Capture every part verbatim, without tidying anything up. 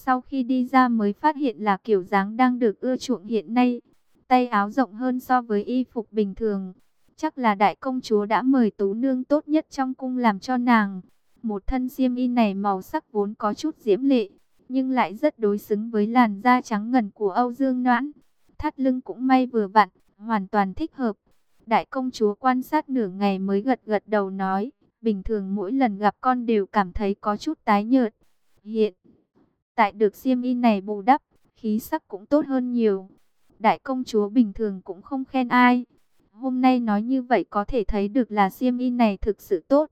Sau khi đi ra mới phát hiện là kiểu dáng đang được ưa chuộng hiện nay. Tay áo rộng hơn so với y phục bình thường. Chắc là đại công chúa đã mời tú nương tốt nhất trong cung làm cho nàng. Một thân xiêm y này màu sắc vốn có chút diễm lệ, nhưng lại rất đối xứng với làn da trắng ngần của Âu Dương Noãn. Thắt lưng cũng may vừa vặn, hoàn toàn thích hợp. Đại công chúa quan sát nửa ngày mới gật gật đầu nói, bình thường mỗi lần gặp con đều cảm thấy có chút tái nhợt. Hiện tại được xiêm y này bù đắp, khí sắc cũng tốt hơn nhiều. Đại công chúa bình thường cũng không khen ai. Hôm nay nói như vậy có thể thấy được là xiêm y này thực sự tốt.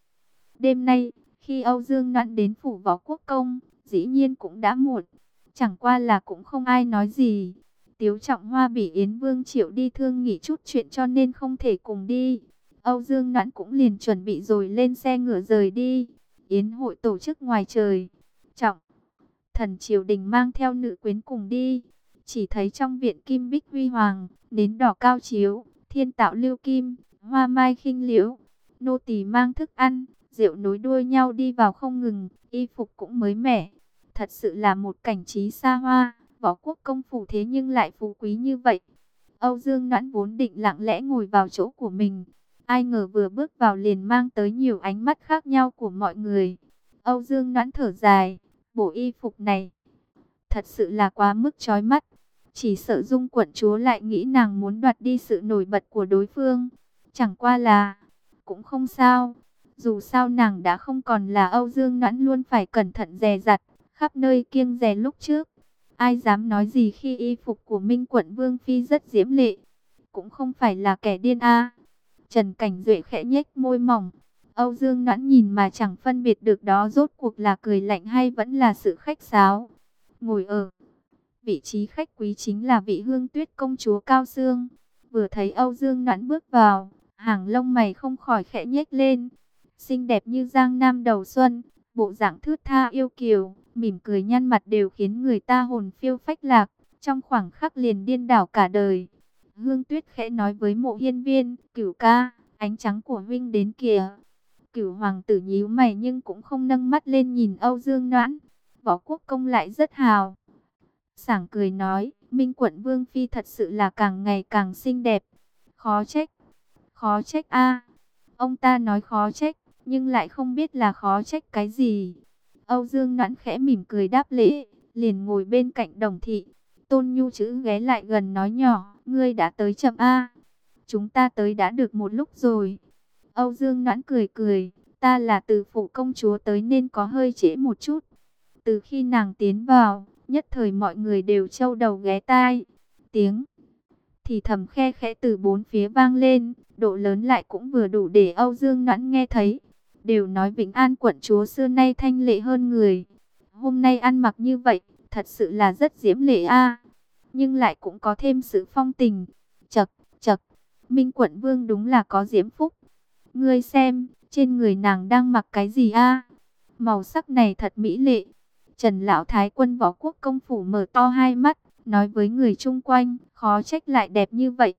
Đêm nay, khi Âu Dương Noãn đến phủ Võ Quốc Công, dĩ nhiên cũng đã muộn. Chẳng qua là cũng không ai nói gì. Tiếu Trọng Hoa bị Yến Vương triệu đi thương nghị chút chuyện cho nên không thể cùng đi. Âu Dương Noãn cũng liền chuẩn bị rồi lên xe ngựa rời đi. Yến hội tổ chức ngoài trời. Trọng thần triều đình mang theo nữ quyến cùng đi. Chỉ thấy trong viện kim bích huy hoàng, nến đỏ cao chiếu, thiên tạo lưu kim, hoa mai khinh liễu. Nô tỳ mang thức ăn, rượu nối đuôi nhau đi vào không ngừng, y phục cũng mới mẻ. Thật sự là một cảnh trí xa hoa. Võ Quốc công phủ thế nhưng lại phú quý như vậy. Âu Dương Noãn vốn định lặng lẽ ngồi vào chỗ của mình. Ai ngờ vừa bước vào liền mang tới nhiều ánh mắt khác nhau của mọi người. Âu Dương Noãn thở dài, bộ y phục này thật sự là quá mức chói mắt. Chỉ sợ Dung quận chúa lại nghĩ nàng muốn đoạt đi sự nổi bật của đối phương. Chẳng qua là, cũng không sao. Dù sao nàng đã không còn là Âu Dương Noãn luôn phải cẩn thận dè dặt, khắp nơi kiêng dè lúc trước. Ai dám nói gì khi y phục của Minh quận Vương Phi rất diễm lệ. Cũng không phải là kẻ điên a. Trần Cảnh Duệ khẽ nhếch môi mỏng. Âu Dương Noãn nhìn mà chẳng phân biệt được đó rốt cuộc là cười lạnh hay vẫn là sự khách sáo. Ngồi ở vị trí khách quý chính là vị Hương Tuyết công chúa Cao Xương. Vừa thấy Âu Dương Noãn bước vào, hàng lông mày không khỏi khẽ nhếch lên. Xinh đẹp như giang nam đầu xuân, bộ dạng thướt tha yêu kiều, mỉm cười nhăn mặt đều khiến người ta hồn phiêu phách lạc, trong khoảng khắc liền điên đảo cả đời. Hương Tuyết khẽ nói với Mộ Hiên Viên, "Cửu ca, ánh trắng của huynh đến kìa." Cửu hoàng tử nhíu mày nhưng cũng không nâng mắt lên nhìn Âu Dương Noãn. Võ Quốc công lại rất hào sảng cười nói, Minh quận Vương Phi thật sự là càng ngày càng xinh đẹp. Khó trách, khó trách a. Ông ta nói khó trách, nhưng lại không biết là khó trách cái gì. Âu Dương Noãn khẽ mỉm cười đáp lễ, liền ngồi bên cạnh Đồng thị. Tôn Nhu chữ ghé lại gần nói nhỏ, ngươi đã tới chậm a. Chúng ta tới đã được một lúc rồi. Âu Dương Noãn cười cười, ta là từ phủ công chúa tới nên có hơi trễ một chút. Từ khi nàng tiến vào, nhất thời mọi người đều trâu đầu ghé tai. Tiếng thì thầm khe khẽ từ bốn phía vang lên, độ lớn lại cũng vừa đủ để Âu Dương Noãn nghe thấy. Đều nói Vĩnh An quận chúa xưa nay thanh lệ hơn người. Hôm nay ăn mặc như vậy, thật sự là rất diễm lệ a. Nhưng lại cũng có thêm sự phong tình. Chậc, chậc, Minh quận vương đúng là có diễm phúc. Ngươi xem, trên người nàng đang mặc cái gì a? Màu sắc này thật mỹ lệ. Trần lão thái quân Võ Quốc công phủ mở to hai mắt, nói với người chung quanh, khó trách lại đẹp như vậy.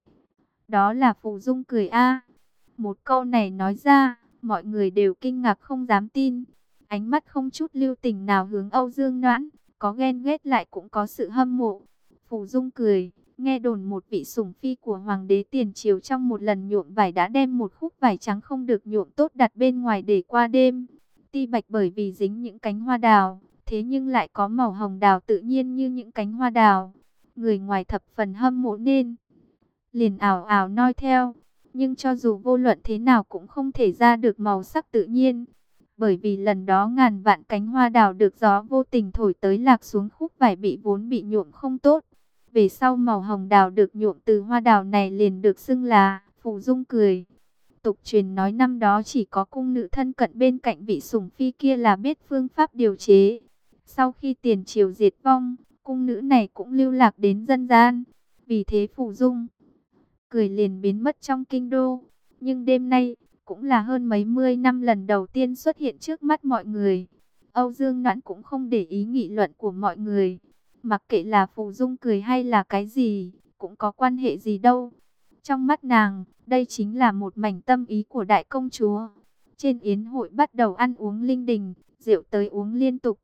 Đó là Phù Dung cười a. Một câu này nói ra, mọi người đều kinh ngạc không dám tin. Ánh mắt không chút lưu tình nào hướng Âu Dương Noãn, có ghen ghét lại cũng có sự hâm mộ. Phù Dung cười, nghe đồn một vị sủng phi của hoàng đế tiền triều trong một lần nhuộm vải đã đem một khúc vải trắng không được nhuộm tốt đặt bên ngoài để qua đêm. Ti bạch bởi vì dính những cánh hoa đào, thế nhưng lại có màu hồng đào tự nhiên như những cánh hoa đào. Người ngoài thập phần hâm mộ nên liền ảo ảo noi theo. Nhưng cho dù vô luận thế nào cũng không thể ra được màu sắc tự nhiên. Bởi vì lần đó ngàn vạn cánh hoa đào được gió vô tình thổi tới lạc xuống khúc vải bị vốn bị nhuộm không tốt. Về sau màu hồng đào được nhuộm từ hoa đào này liền được xưng là Phù Dung cười. Tục truyền nói năm đó chỉ có cung nữ thân cận bên cạnh vị sủng phi kia là biết phương pháp điều chế. Sau khi tiền triều diệt vong, cung nữ này cũng lưu lạc đến dân gian. Vì thế Phù Dung cười liền biến mất trong kinh đô. Nhưng đêm nay, cũng là hơn mấy mươi năm lần đầu tiên xuất hiện trước mắt mọi người. Âu Dương Noãn cũng không để ý nghị luận của mọi người. Mặc kệ là Phù Dung cười hay là cái gì, cũng có quan hệ gì đâu. Trong mắt nàng, đây chính là một mảnh tâm ý của đại công chúa. Trên yến hội bắt đầu ăn uống linh đình, rượu tới uống liên tục.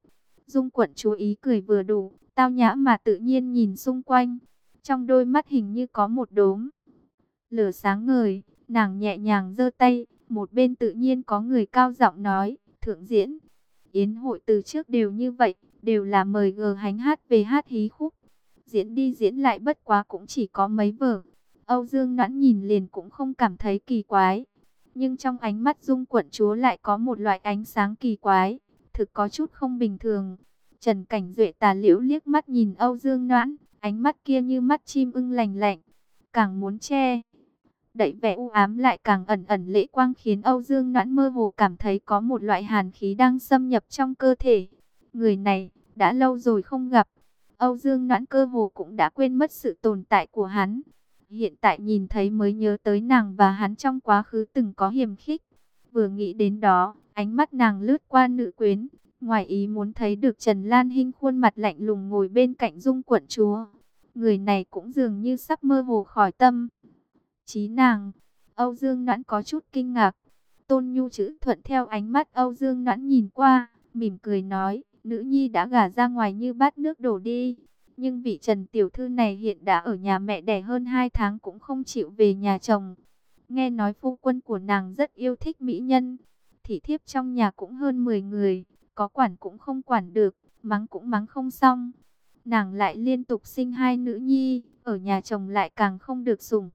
Dung Quận chú ý cười vừa đủ, tao nhã mà tự nhiên nhìn xung quanh. Trong đôi mắt hình như có một đốm lửa sáng ngời, nàng nhẹ nhàng giơ tay, một bên tự nhiên có người cao giọng nói, thượng diễn. Yến hội từ trước đều như vậy, đều là mời gờ hánh hát về hát hí khúc. Diễn đi diễn lại bất quá cũng chỉ có mấy vở. Âu Dương Noãn nhìn liền cũng không cảm thấy kỳ quái. Nhưng trong ánh mắt Dung Quận chúa lại có một loại ánh sáng kỳ quái, thực có chút không bình thường. Trần Cảnh Duệ tà liễu liếc mắt nhìn Âu Dương Noãn, ánh mắt kia như mắt chim ưng lành lạnh, càng muốn che đậy vẻ u ám lại càng ẩn ẩn lệ quang, khiến Âu Dương Noãn mơ hồ cảm thấy có một loại hàn khí đang xâm nhập trong cơ thể. Người này, đã lâu rồi không gặp. Âu Dương Noãn cơ hồ cũng đã quên mất sự tồn tại của hắn. Hiện tại nhìn thấy mới nhớ tới nàng và hắn trong quá khứ từng có hiềm khích. Vừa nghĩ đến đó, ánh mắt nàng lướt qua nữ quyến, ngoài ý muốn thấy được Trần Lan Hinh khuôn mặt lạnh lùng ngồi bên cạnh Dung Quận chúa. Người này cũng dường như sắp mơ hồ khỏi tâm trí nàng. Âu Dương Noãn có chút kinh ngạc. Tôn Nhu chữ thuận theo ánh mắt Âu Dương Noãn nhìn qua, mỉm cười nói, nữ nhi đã gả ra ngoài như bát nước đổ đi. Nhưng vị Trần tiểu thư này hiện đã ở nhà mẹ đẻ hơn hai tháng cũng không chịu về nhà chồng. Nghe nói phu quân của nàng rất yêu thích mỹ nhân. Thị thiếp trong nhà cũng hơn mười người, có quản cũng không quản được, mắng cũng mắng không xong. Nàng lại liên tục sinh hai nữ nhi, ở nhà chồng lại càng không được sủng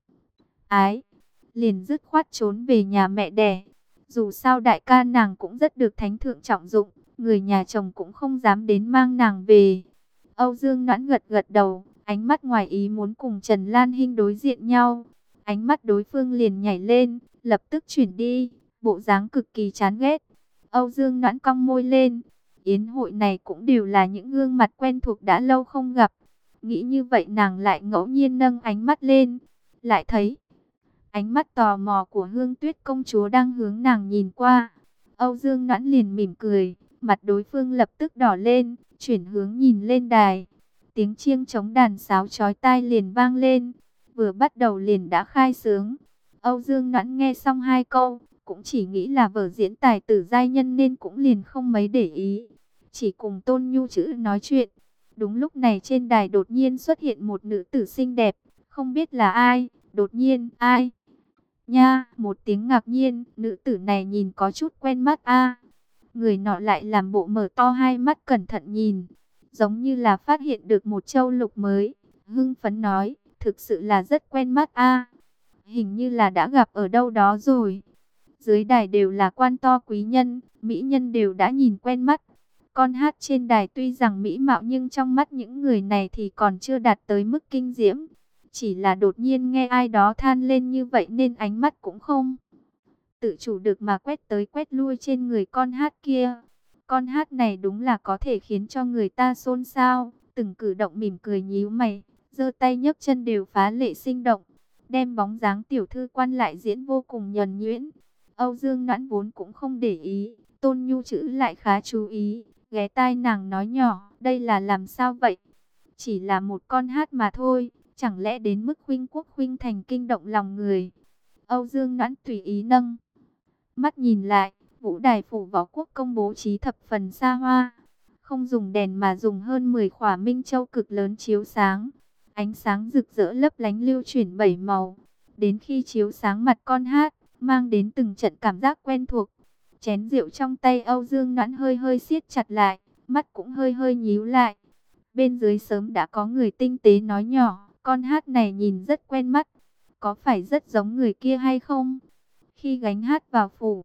ái, liền dứt khoát trốn về nhà mẹ đẻ. Dù sao đại ca nàng cũng rất được thánh thượng trọng dụng, người nhà chồng cũng không dám đến mang nàng về. Âu Dương Noãn gật gật đầu, ánh mắt ngoài ý muốn cùng Trần Lan Hinh đối diện nhau. Ánh mắt đối phương liền nhảy lên, lập tức chuyển đi, bộ dáng cực kỳ chán ghét. Âu Dương Noãn cong môi lên, yến hội này cũng đều là những gương mặt quen thuộc đã lâu không gặp. Nghĩ như vậy nàng lại ngẫu nhiên nâng ánh mắt lên, lại thấy ánh mắt tò mò của Hương Tuyết công chúa đang hướng nàng nhìn qua. Âu Dương Noãn liền mỉm cười, mặt đối phương lập tức đỏ lên, chuyển hướng nhìn lên đài. Tiếng chiêng trống đàn sáo chói tai liền vang lên, vừa bắt đầu liền đã khai xướng. Âu Dương Noãn nghe xong hai câu, cũng chỉ nghĩ là vở diễn tài tử giai nhân nên cũng liền không mấy để ý, chỉ cùng Tôn Nhu chữ nói chuyện. Đúng lúc này trên đài đột nhiên xuất hiện một nữ tử xinh đẹp, không biết là ai. Đột nhiên, ai? Nha, một tiếng ngạc nhiên, nữ tử này nhìn có chút quen mắt a. Người nọ lại làm bộ mở to hai mắt cẩn thận nhìn, giống như là phát hiện được một châu lục mới. Hưng phấn nói, thực sự là rất quen mắt a. Hình như là đã gặp ở đâu đó rồi. Dưới đài đều là quan to quý nhân, mỹ nhân đều đã nhìn quen mắt. Con hát trên đài tuy rằng mỹ mạo nhưng trong mắt những người này thì còn chưa đạt tới mức kinh diễm. Chỉ là đột nhiên nghe ai đó than lên như vậy nên ánh mắt cũng không tự chủ được mà quét tới quét lui trên người con hát kia. Con hát này đúng là có thể khiến cho người ta xôn xao, từng cử động mỉm cười nhíu mày, giơ tay nhấc chân đều phá lệ sinh động, đem bóng dáng tiểu thư quan lại diễn vô cùng nhuần nhuyễn. Âu Dương Noãn vốn cũng không để ý, Tôn Nhu chữ lại khá chú ý, ghé tai nàng nói nhỏ, đây là làm sao vậy? Chỉ là một con hát mà thôi, chẳng lẽ đến mức khuynh quốc khuynh thành kinh động lòng người? Âu Dương Noãn tùy ý nâng mắt nhìn lại, vũ đài phủ võ quốc công bố trí thập phần xa hoa, không dùng đèn mà dùng hơn mười khỏa minh châu cực lớn chiếu sáng, ánh sáng rực rỡ lấp lánh lưu chuyển bảy màu, đến khi chiếu sáng mặt con hát, mang đến từng trận cảm giác quen thuộc. Chén rượu trong tay Âu Dương Noãn hơi hơi siết chặt lại, mắt cũng hơi hơi nhíu lại. Bên dưới sớm đã có người tinh tế nói nhỏ, con hát này nhìn rất quen mắt, có phải rất giống người kia hay không? Khi gánh hát vào phủ,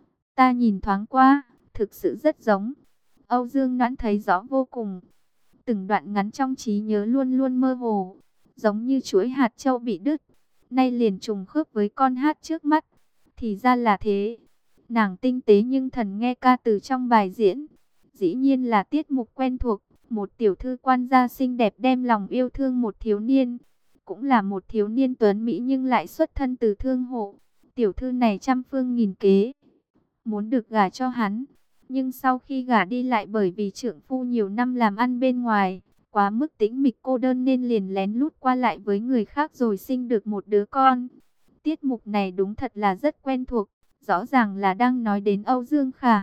ta nhìn thoáng qua, thực sự rất giống. Âu Dương Noãn thấy rõ vô cùng. Từng đoạn ngắn trong trí nhớ luôn luôn mơ hồ, giống như chuỗi hạt châu bị đứt, nay liền trùng khớp với con hát trước mắt. Thì ra là thế. Nàng tinh tế nhưng thần nghe ca từ trong bài diễn, dĩ nhiên là tiết mục quen thuộc. Một tiểu thư quan gia xinh đẹp đem lòng yêu thương một thiếu niên, cũng là một thiếu niên tuấn mỹ nhưng lại xuất thân từ thương hộ. Tiểu thư này trăm phương nghìn kế, muốn được gả cho hắn. Nhưng sau khi gả đi lại bởi vì trượng phu nhiều năm làm ăn bên ngoài, quá mức tĩnh mịch cô đơn nên liền lén lút qua lại với người khác rồi sinh được một đứa con. Tiết mục này đúng thật là rất quen thuộc, rõ ràng là đang nói đến Âu Dương Khả.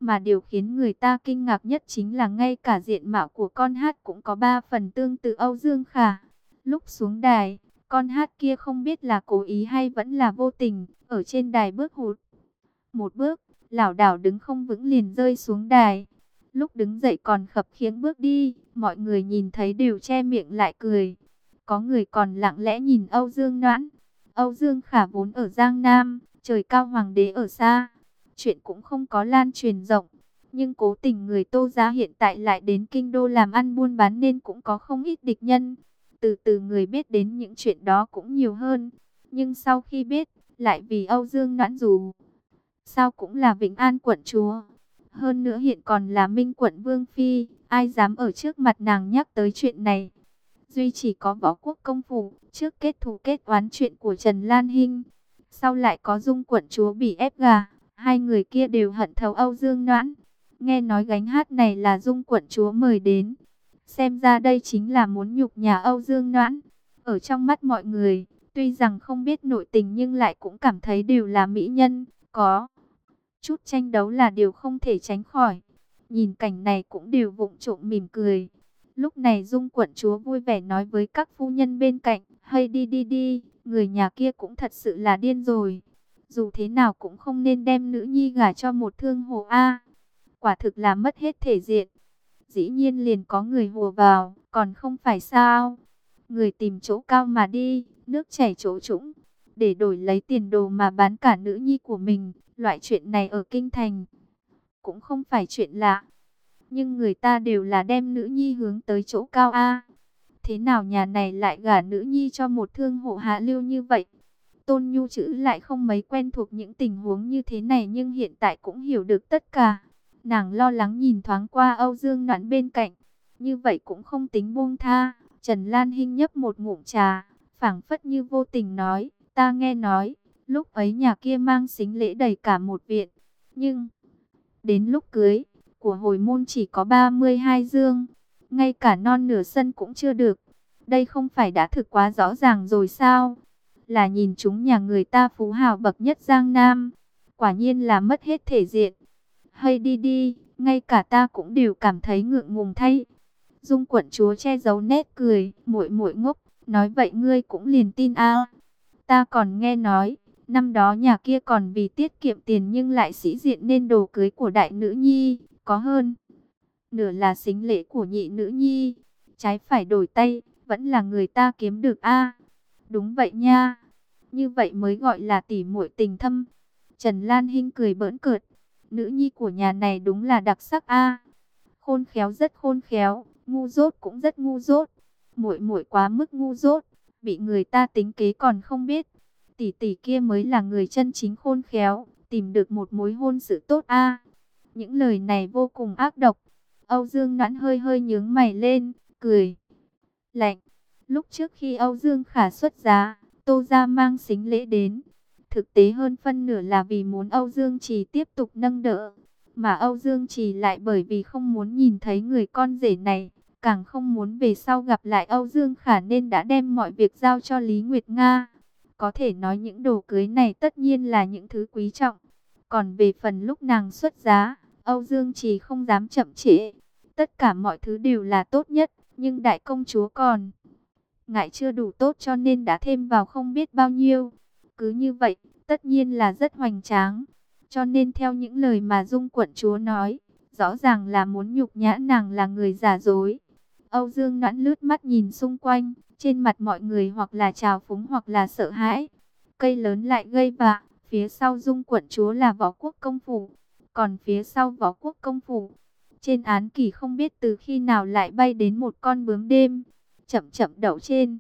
Mà điều khiến người ta kinh ngạc nhất chính là ngay cả diện mạo của con hát cũng có ba phần tương tự Âu Dương Khả. Lúc xuống đài, con hát kia không biết là cố ý hay vẫn là vô tình, ở trên đài bước hụt một bước, lảo đảo đứng không vững liền rơi xuống đài. Lúc đứng dậy còn khập khiễng bước đi, mọi người nhìn thấy đều che miệng lại cười. Có người còn lặng lẽ nhìn Âu Dương Noãn. Âu Dương Khả vốn ở Giang Nam, trời cao hoàng đế ở xa, chuyện cũng không có lan truyền rộng. Nhưng cố tình người Tô gia hiện tại lại đến kinh đô làm ăn buôn bán nên cũng có không ít địch nhân. Từ từ người biết đến những chuyện đó cũng nhiều hơn. Nhưng sau khi biết, lại vì Âu Dương Noãn dù sao cũng là Vĩnh An quận chúa, hơn nữa hiện còn là Minh quận vương phi, ai dám ở trước mặt nàng nhắc tới chuyện này. Duy chỉ có Võ Quốc công phủ, trước kết thù kết oán chuyện của Trần Lan Hinh, sau lại có Dung quận chúa bị ép gả, hai người kia đều hận thấu Âu Dương Noãn. Nghe nói gánh hát này là Dung quận chúa mời đến, xem ra đây chính là muốn nhục nhà Âu Dương Noãn. Ở trong mắt mọi người, tuy rằng không biết nội tình nhưng lại cũng cảm thấy đều là mỹ nhân, có chút tranh đấu là điều không thể tránh khỏi. Nhìn cảnh này cũng đều vụng trộm mỉm cười. Lúc này Dung quận chúa vui vẻ nói với các phu nhân bên cạnh, hay đi đi đi, người nhà kia cũng thật sự là điên rồi. Dù thế nào cũng không nên đem nữ nhi gả cho một thương hồ A. Quả thực là mất hết thể diện. Dĩ nhiên liền có người hùa vào, còn không phải sao. Người tìm chỗ cao mà đi, nước chảy chỗ trũng, để đổi lấy tiền đồ mà bán cả nữ nhi của mình. Loại chuyện này ở kinh thành cũng không phải chuyện lạ. Nhưng người ta đều là đem nữ nhi hướng tới chỗ cao A. Thế nào nhà này lại gả nữ nhi cho một thương hộ hạ lưu như vậy? Tôn Nhu chữ lại không mấy quen thuộc những tình huống như thế này nhưng hiện tại cũng hiểu được tất cả. Nàng lo lắng nhìn thoáng qua Âu Dương Noãn bên cạnh. Như vậy cũng không tính buông tha. Trần Lan Hinh nhấp một ngụm trà, phảng phất như vô tình nói, ta nghe nói, lúc ấy nhà kia mang sính lễ đầy cả một viện. Nhưng, đến lúc cưới, của hồi môn chỉ có ba mươi hai dương. Ngay cả non nửa sân cũng chưa được. Đây không phải đã thực quá rõ ràng rồi sao? Là nhìn chúng nhà người ta phú hào bậc nhất Giang Nam. Quả nhiên là mất hết thể diện. Hay đi đi, ngay cả ta cũng đều cảm thấy ngượng ngùng thay. Dung quận chúa che giấu nét cười, muội muội ngốc, nói vậy ngươi cũng liền tin a? Ta còn nghe nói, năm đó nhà kia còn vì tiết kiệm tiền nhưng lại sĩ diện nên đồ cưới của đại nữ nhi, có hơn nửa là sính lễ của nhị nữ nhi. Trái phải đổi tay, vẫn là người ta kiếm được a. Đúng vậy nha, như vậy mới gọi là tỉ muội tình thâm. Trần Lan Hinh cười bỡn cợt, nữ nhi của nhà này đúng là đặc sắc a. Khôn khéo rất khôn khéo, ngu dốt cũng rất ngu dốt. Muội muội quá mức ngu dốt, bị người ta tính kế còn không biết. Tỷ tỷ kia mới là người chân chính khôn khéo, tìm được một mối hôn sự tốt a. Những lời này vô cùng ác độc. Âu Dương Noãn hơi hơi nhướng mày lên, cười lạnh. Lúc trước khi Âu Dương Khả xuất giá, Tô gia mang sính lễ đến, thực tế hơn phân nửa là vì muốn Âu Dương Trì tiếp tục nâng đỡ. Mà Âu Dương Trì lại bởi vì không muốn nhìn thấy người con rể này, càng không muốn về sau gặp lại Âu Dương Khả nên đã đem mọi việc giao cho Lý Nguyệt Nga. Có thể nói những đồ cưới này tất nhiên là những thứ quý trọng. Còn về phần lúc nàng xuất giá, Âu Dương Trì không dám chậm trễ. Tất cả mọi thứ đều là tốt nhất, nhưng đại công chúa còn ngại chưa đủ tốt cho nên đã thêm vào không biết bao nhiêu. Cứ như vậy, tất nhiên là rất hoành tráng. Cho nên theo những lời mà Dung quận chúa nói, rõ ràng là muốn nhục nhã nàng là người giả dối. Âu Dương Noãn lướt mắt nhìn xung quanh, trên mặt mọi người hoặc là trào phúng hoặc là sợ hãi. Cây lớn lại gây vạ, phía sau Dung quận chúa là Võ Quốc công phủ, còn phía sau Võ Quốc công phủ, trên án kỷ không biết từ khi nào lại bay đến một con bướm đêm, chậm chậm đậu trên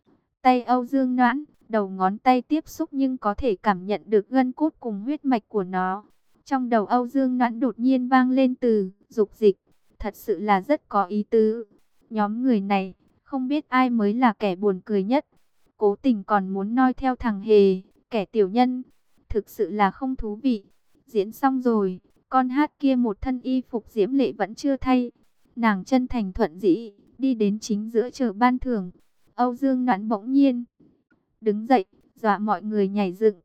tay Âu Dương Noãn. Đầu ngón tay tiếp xúc nhưng có thể cảm nhận được gân cốt cùng huyết mạch của nó. Trong đầu Âu Dương Noãn đột nhiên vang lên từ dục dịch, thật sự là rất có ý tứ. Nhóm người này, không biết ai mới là kẻ buồn cười nhất. Cố tình còn muốn noi theo thằng Hề, kẻ tiểu nhân. Thực sự là không thú vị. Diễn xong rồi, con hát kia một thân y phục diễm lệ vẫn chưa thay. Nàng chân thành thuận dĩ, đi đến chính giữa chờ ban thưởng. Âu Dương Noãn bỗng nhiên đứng dậy, dọa mọi người nhảy dựng.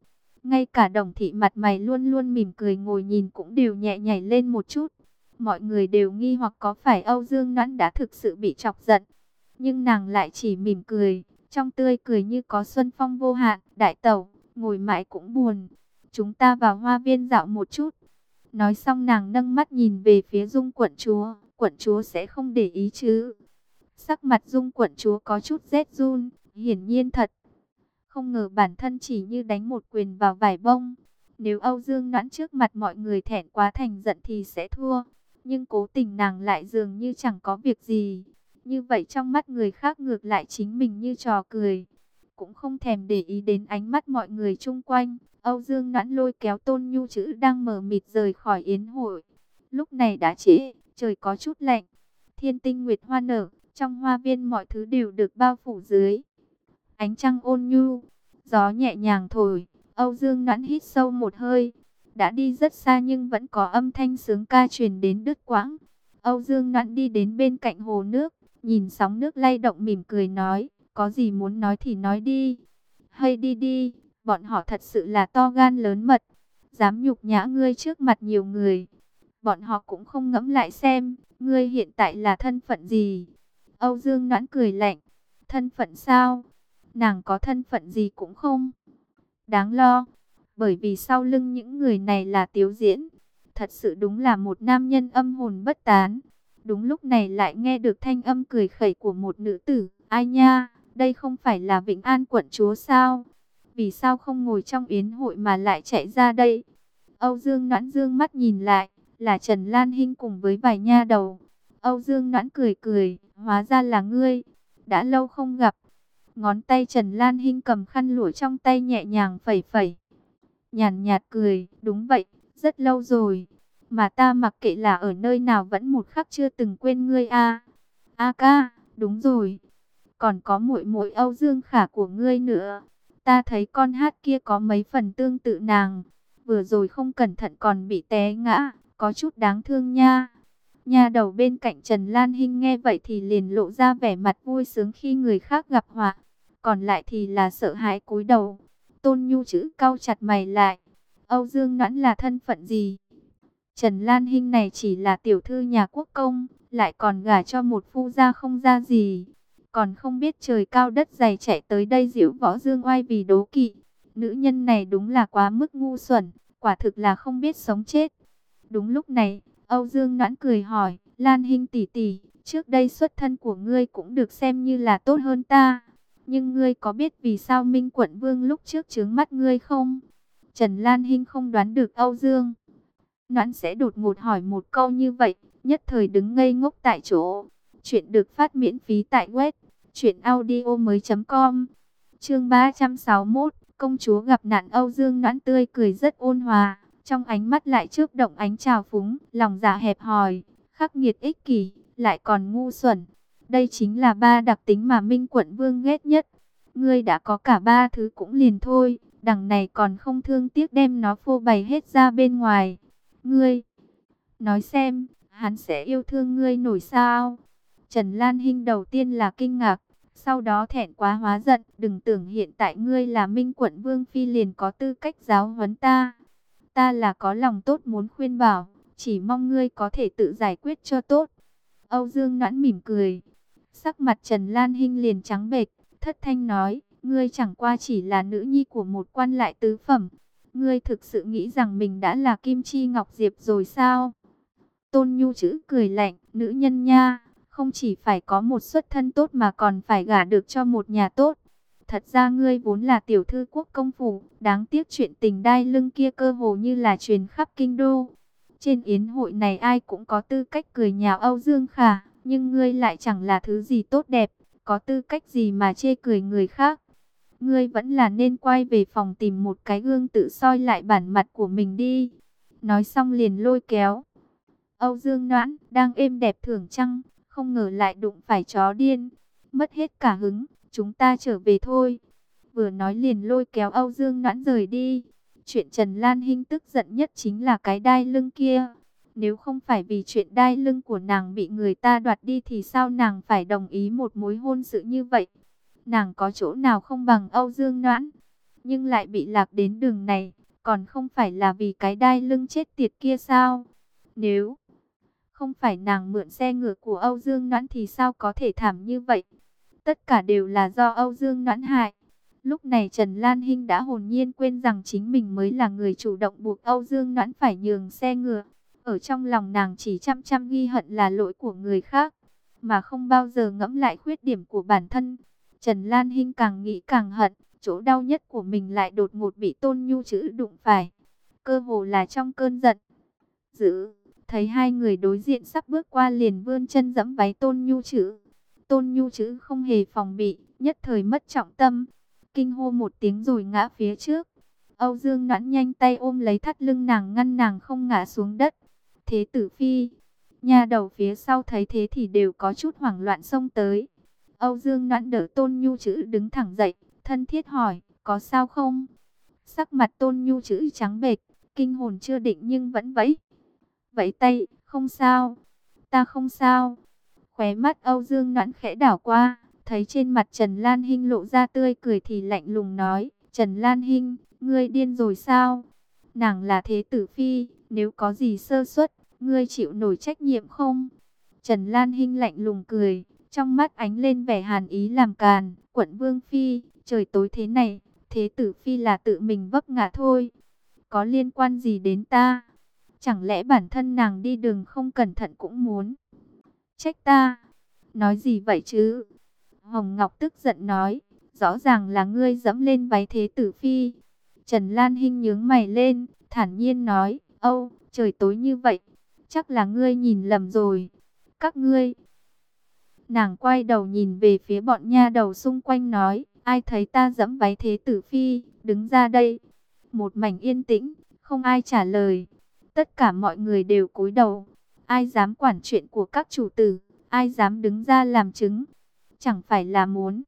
Ngay cả Đồng Thị mặt mày luôn luôn mỉm cười ngồi nhìn cũng đều nhẹ nhảy lên một chút. Mọi người đều nghi hoặc có phải Âu Dương Noãn đã thực sự bị chọc giận. Nhưng nàng lại chỉ mỉm cười, trong tươi cười như có xuân phong vô hạn. Đại tẩu, ngồi mãi cũng buồn. Chúng ta vào hoa viên dạo một chút. Nói xong nàng nâng mắt nhìn về phía Dung quận chúa. Quận chúa sẽ không để ý chứ? Sắc mặt Dung quận chúa có chút rét run. Hiển nhiên thật không ngờ bản thân chỉ như đánh một quyền vào vải bông. Nếu Âu Dương Noãn trước mặt mọi người thẹn quá thành giận thì sẽ thua. Nhưng cố tình nàng lại dường như chẳng có việc gì. Như vậy trong mắt người khác ngược lại chính mình như trò cười. Cũng không thèm để ý đến ánh mắt mọi người chung quanh. Âu Dương Noãn lôi kéo Tôn Nhu Chữ đang mờ mịt rời khỏi yến hội. Lúc này đã trễ, trời có chút lạnh. Thiên tinh nguyệt hoa nở, trong hoa viên mọi thứ đều được bao phủ dưới ánh trăng ôn nhu. Gió nhẹ nhàng thổi, Âu Dương Noãn hít sâu một hơi. Đã đi rất xa nhưng vẫn có âm thanh sướng ca truyền đến đứt quãng. Âu Dương Noãn đi đến bên cạnh hồ nước, nhìn sóng nước lay động mỉm cười nói, có gì muốn nói thì nói đi. Hay đi đi, bọn họ thật sự là to gan lớn mật, dám nhục nhã ngươi trước mặt nhiều người. Bọn họ cũng không ngẫm lại xem, ngươi hiện tại là thân phận gì. Âu Dương Noãn cười lạnh, thân phận sao? Nàng có thân phận gì cũng không đáng lo, bởi vì sau lưng những người này là Tiếu Diễn. Thật sự đúng là một nam nhân âm hồn bất tán. Đúng lúc này lại nghe được thanh âm cười khẩy của một nữ tử. Ai nha, đây không phải là Vĩnh An quận chúa sao? Vì sao không ngồi trong yến hội mà lại chạy ra đây? Âu Dương Noãn dương mắt nhìn lại, là Trần Lan Hinh cùng với vài nha đầu. Âu Dương Noãn cười cười, hóa ra là ngươi, đã lâu không gặp. Ngón tay Trần Lan Hinh cầm khăn lụa trong tay nhẹ nhàng phẩy phẩy. Nhàn nhạt cười, đúng vậy, rất lâu rồi. Mà ta mặc kệ là ở nơi nào vẫn một khắc chưa từng quên ngươi a. A ca, đúng rồi. Còn có muội muội Âu Dương Khả của ngươi nữa. Ta thấy con hát kia có mấy phần tương tự nàng. Vừa rồi không cẩn thận còn bị té ngã, có chút đáng thương nha. Nhà đầu bên cạnh Trần Lan Hinh nghe vậy thì liền lộ ra vẻ mặt vui sướng khi người khác gặp họa. Còn lại thì là sợ hãi cúi đầu. Tôn Nhu Chữ cau chặt mày lại. Âu Dương Noãn là thân phận gì? Trần Lan Hinh này chỉ là tiểu thư nhà quốc công, lại còn gả cho một phu gia không ra gì. Còn không biết trời cao đất dày chạy tới đây giễu võ dương oai vì đố kỵ. Nữ nhân này đúng là quá mức ngu xuẩn, quả thực là không biết sống chết. Đúng lúc này, Âu Dương Noãn cười hỏi, Lan Hinh tỷ tỷ, trước đây xuất thân của ngươi cũng được xem như là tốt hơn ta. Nhưng ngươi có biết vì sao Minh Quận Vương lúc trước trướng mắt ngươi không? Trần Lan Hinh không đoán được Âu Dương Noãn sẽ đột ngột hỏi một câu như vậy, nhất thời đứng ngây ngốc tại chỗ. Chuyện được phát miễn phí tại web truyện audio mới chấm com. Chương ba trăm sáu mươi mốt, công chúa gặp nạn. Âu Dương Noãn tươi cười rất ôn hòa, trong ánh mắt lại chớp động ánh trào phúng, lòng dạ hẹp hòi, khắc nghiệt ích kỷ, lại còn ngu xuẩn. Đây chính là ba đặc tính mà Minh Quận Vương ghét nhất. Ngươi đã có cả ba thứ cũng liền thôi, đằng này còn không thương tiếc đem nó phô bày hết ra bên ngoài. Ngươi, nói xem, hắn sẽ yêu thương ngươi nổi sao? Trần Lan Hinh đầu tiên là kinh ngạc, sau đó thẹn quá hóa giận. Đừng tưởng hiện tại ngươi là Minh Quận Vương Phi liền có tư cách giáo huấn ta. Ta là có lòng tốt muốn khuyên bảo, chỉ mong ngươi có thể tự giải quyết cho tốt. Âu Dương Noãn mỉm cười. Sắc mặt Trần Lan Hinh liền trắng bệch, thất thanh nói, ngươi chẳng qua chỉ là nữ nhi của một quan lại tứ phẩm. Ngươi thực sự nghĩ rằng mình đã là Kim Chi Ngọc Diệp rồi sao? Tôn Nhu Chữ cười lạnh, nữ nhân nha, không chỉ phải có một xuất thân tốt mà còn phải gả được cho một nhà tốt. Thật ra ngươi vốn là tiểu thư quốc công phủ, đáng tiếc chuyện tình đai lưng kia cơ hồ như là truyền khắp kinh đô. Trên yến hội này ai cũng có tư cách cười nhạo Âu Dương Khả, nhưng ngươi lại chẳng là thứ gì tốt đẹp, có tư cách gì mà chê cười người khác. Ngươi vẫn là nên quay về phòng tìm một cái gương tự soi lại bản mặt của mình đi. Nói xong liền lôi kéo Âu Dương Noãn đang êm đẹp thưởng trăng, không ngờ lại đụng phải chó điên, mất hết cả hứng. Chúng ta trở về thôi. Vừa nói liền lôi kéo Âu Dương Noãn rời đi. Chuyện Trần Lan Hinh tức giận nhất chính là cái đai lưng kia. Nếu không phải vì chuyện đai lưng của nàng bị người ta đoạt đi thì sao nàng phải đồng ý một mối hôn sự như vậy? Nàng có chỗ nào không bằng Âu Dương Noãn, nhưng lại bị lạc đến đường này. còn không phải là vì cái đai lưng chết tiệt kia sao? Nếu không phải nàng mượn xe ngựa của Âu Dương Noãn thì sao có thể thảm như vậy? Tất cả đều là do Âu Dương Noãn hại. Lúc này Trần Lan Hinh đã hồn nhiên quên rằng chính mình mới là người chủ động buộc Âu Dương Noãn phải nhường xe ngựa. Ở trong lòng nàng chỉ chăm chăm ghi hận là lỗi của người khác, mà không bao giờ ngẫm lại khuyết điểm của bản thân. Trần Lan Hinh càng nghĩ càng hận, chỗ đau nhất của mình lại đột ngột bị Tôn Nhu Trữ đụng phải. Cơ hồ là trong cơn giận dữ, thấy hai người đối diện sắp bước qua liền vươn chân giẫm váy Tôn Nhu Trữ. Tôn Nhu Trữ không hề phòng bị, nhất thời mất trọng tâm, kinh hô một tiếng rồi ngã phía trước. Âu Dương Noãn nhanh tay ôm lấy thắt lưng nàng, ngăn nàng không ngã xuống đất. Thế tử phi, nha đầu phía sau thấy thế thì đều có chút hoảng loạn xông tới. Âu Dương Noãn đỡ Tôn Nhu Trữ đứng thẳng dậy, thân thiết hỏi, có sao không? Sắc mặt Tôn Nhu Trữ trắng bệch, kinh hồn chưa định nhưng vẫn vẫy vẫy tay, không sao, ta không sao. Khóe mắt Âu Dương Noãn khẽ đảo qua, thấy trên mặt Trần Lan Hinh lộ ra tươi cười thì lạnh lùng nói, Trần Lan Hinh, ngươi điên rồi sao? Nàng là thế tử phi, nếu có gì sơ suất, ngươi chịu nổi trách nhiệm không? Trần Lan Hinh lạnh lùng cười, trong mắt ánh lên vẻ hàn ý làm càn, quận vương phi, trời tối thế này, thế tử phi là tự mình vấp ngã thôi, có liên quan gì đến ta? Chẳng lẽ bản thân nàng đi đường không cẩn thận cũng muốn trách ta? Nói gì vậy chứ? Hồng Ngọc tức giận nói, rõ ràng là ngươi dẫm lên váy thế tử phi. Trần Lan Hinh nhướng mày lên, thản nhiên nói, Âu, trời tối như vậy, chắc là ngươi nhìn lầm rồi. Các ngươi. Nàng quay đầu nhìn về phía bọn nha đầu xung quanh nói, ai thấy ta dẫm váy thế tử phi, đứng ra đây. Một mảnh yên tĩnh, không ai trả lời. Tất cả mọi người đều cúi đầu. Ai dám quản chuyện của các chủ tử, ai dám đứng ra làm chứng? Chẳng phải là muốn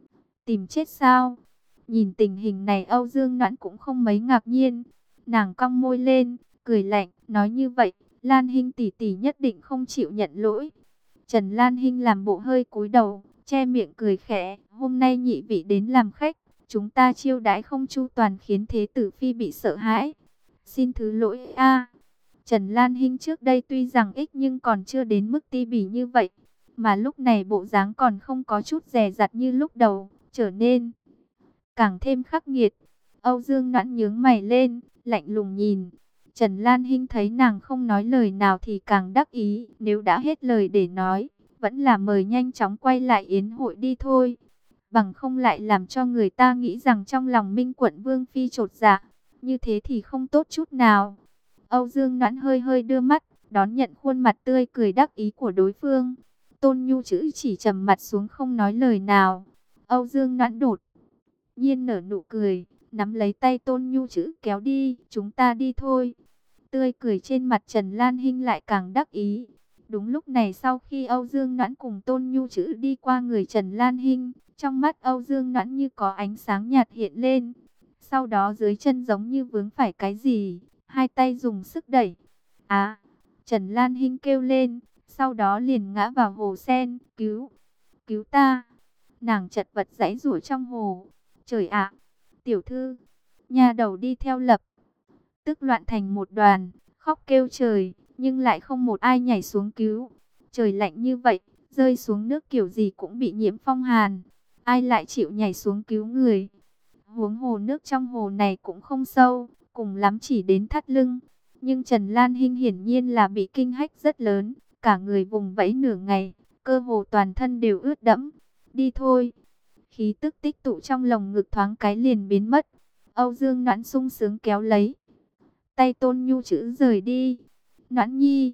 tìm chết sao? Nhìn tình hình này Âu Dương Noãn cũng không mấy ngạc nhiên. Nàng cong môi lên, cười lạnh, nói như vậy, Lan Hinh tỷ tỷ nhất định không chịu nhận lỗi. Trần Lan Hinh làm bộ hơi cúi đầu, che miệng cười khẽ, hôm nay nhị vị đến làm khách, chúng ta chiêu đãi không chu toàn khiến thế tử phi bị sợ hãi. Xin thứ lỗi a. Trần Lan Hinh trước đây tuy rằng ích nhưng còn chưa đến mức ti bỉ như vậy, mà lúc này bộ dáng còn không có chút dè dặt như lúc đầu, trở nên càng thêm khắc nghiệt. Âu Dương Noãn nhướng mày lên, lạnh lùng nhìn. Trần Lan Hinh thấy nàng không nói lời nào thì càng đắc ý, nếu đã hết lời để nói, vẫn là mời nhanh chóng quay lại yến hội đi thôi, bằng không lại làm cho người ta nghĩ rằng trong lòng Minh quận vương phi chột dạ, như thế thì không tốt chút nào. Âu Dương Noãn hơi hơi đưa mắt, đón nhận khuôn mặt tươi cười đắc ý của đối phương. Tôn Nhu Trữ chỉ trầm mặt xuống không nói lời nào. Âu Dương Noãn đột nhiên nở nụ cười, nắm lấy tay Tôn Nhu Trữ kéo đi, chúng ta đi thôi. Tươi cười trên mặt Trần Lan Hinh lại càng đắc ý. Đúng lúc này sau khi Âu Dương Noãn cùng Tôn Nhu Trữ đi qua người Trần Lan Hinh, trong mắt Âu Dương Noãn như có ánh sáng nhạt hiện lên. Sau đó dưới chân giống như vướng phải cái gì, hai tay dùng sức đẩy. Á, Trần Lan Hinh kêu lên, sau đó liền ngã vào hồ sen, cứu, cứu ta. Nàng chật vật giãy giụa trong hồ. Trời ạ, tiểu thư, nhà đầu đi theo lập tức loạn thành một đoàn, khóc kêu trời, nhưng lại không một ai nhảy xuống cứu. Trời lạnh như vậy, rơi xuống nước kiểu gì cũng bị nhiễm phong hàn, ai lại chịu nhảy xuống cứu người. Huống hồ nước trong hồ này cũng không sâu, cùng lắm chỉ đến thắt lưng. Nhưng Trần Lan Hinh hiển nhiên là bị kinh hách rất lớn, cả người vùng vẫy nửa ngày, cơ hồ toàn thân đều ướt đẫm. Đi thôi. Khí tức tích tụ trong lồng ngực thoáng cái liền biến mất. Âu Dương Noãn sung sướng kéo lấy tay Tôn Nhu Trữ rời đi. Noãn nhi.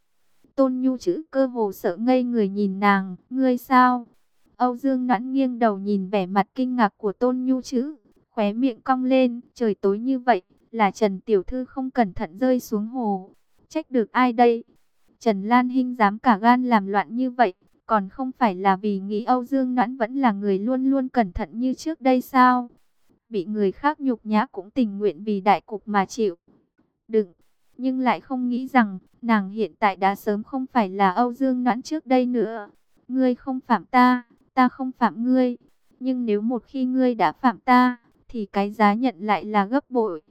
Tôn Nhu Trữ cơ hồ sợ ngây người nhìn nàng, ngươi sao? Âu Dương Noãn nghiêng đầu nhìn vẻ mặt kinh ngạc của Tôn Nhu Trữ, khóe miệng cong lên, trời tối như vậy, là Trần tiểu thư không cẩn thận rơi xuống hồ, trách được ai đây? Trần Lan Hinh dám cả gan làm loạn như vậy, còn không phải là vì nghĩ Âu Dương Noãn vẫn là người luôn luôn cẩn thận như trước đây sao? Bị người khác nhục nhã cũng tình nguyện vì đại cục mà chịu đựng, nhưng lại không nghĩ rằng nàng hiện tại đã sớm không phải là Âu Dương Noãn trước đây nữa. Ngươi không phạm ta, ta không phạm ngươi, nhưng nếu một khi ngươi đã phạm ta, thì cái giá nhận lại là gấp bội.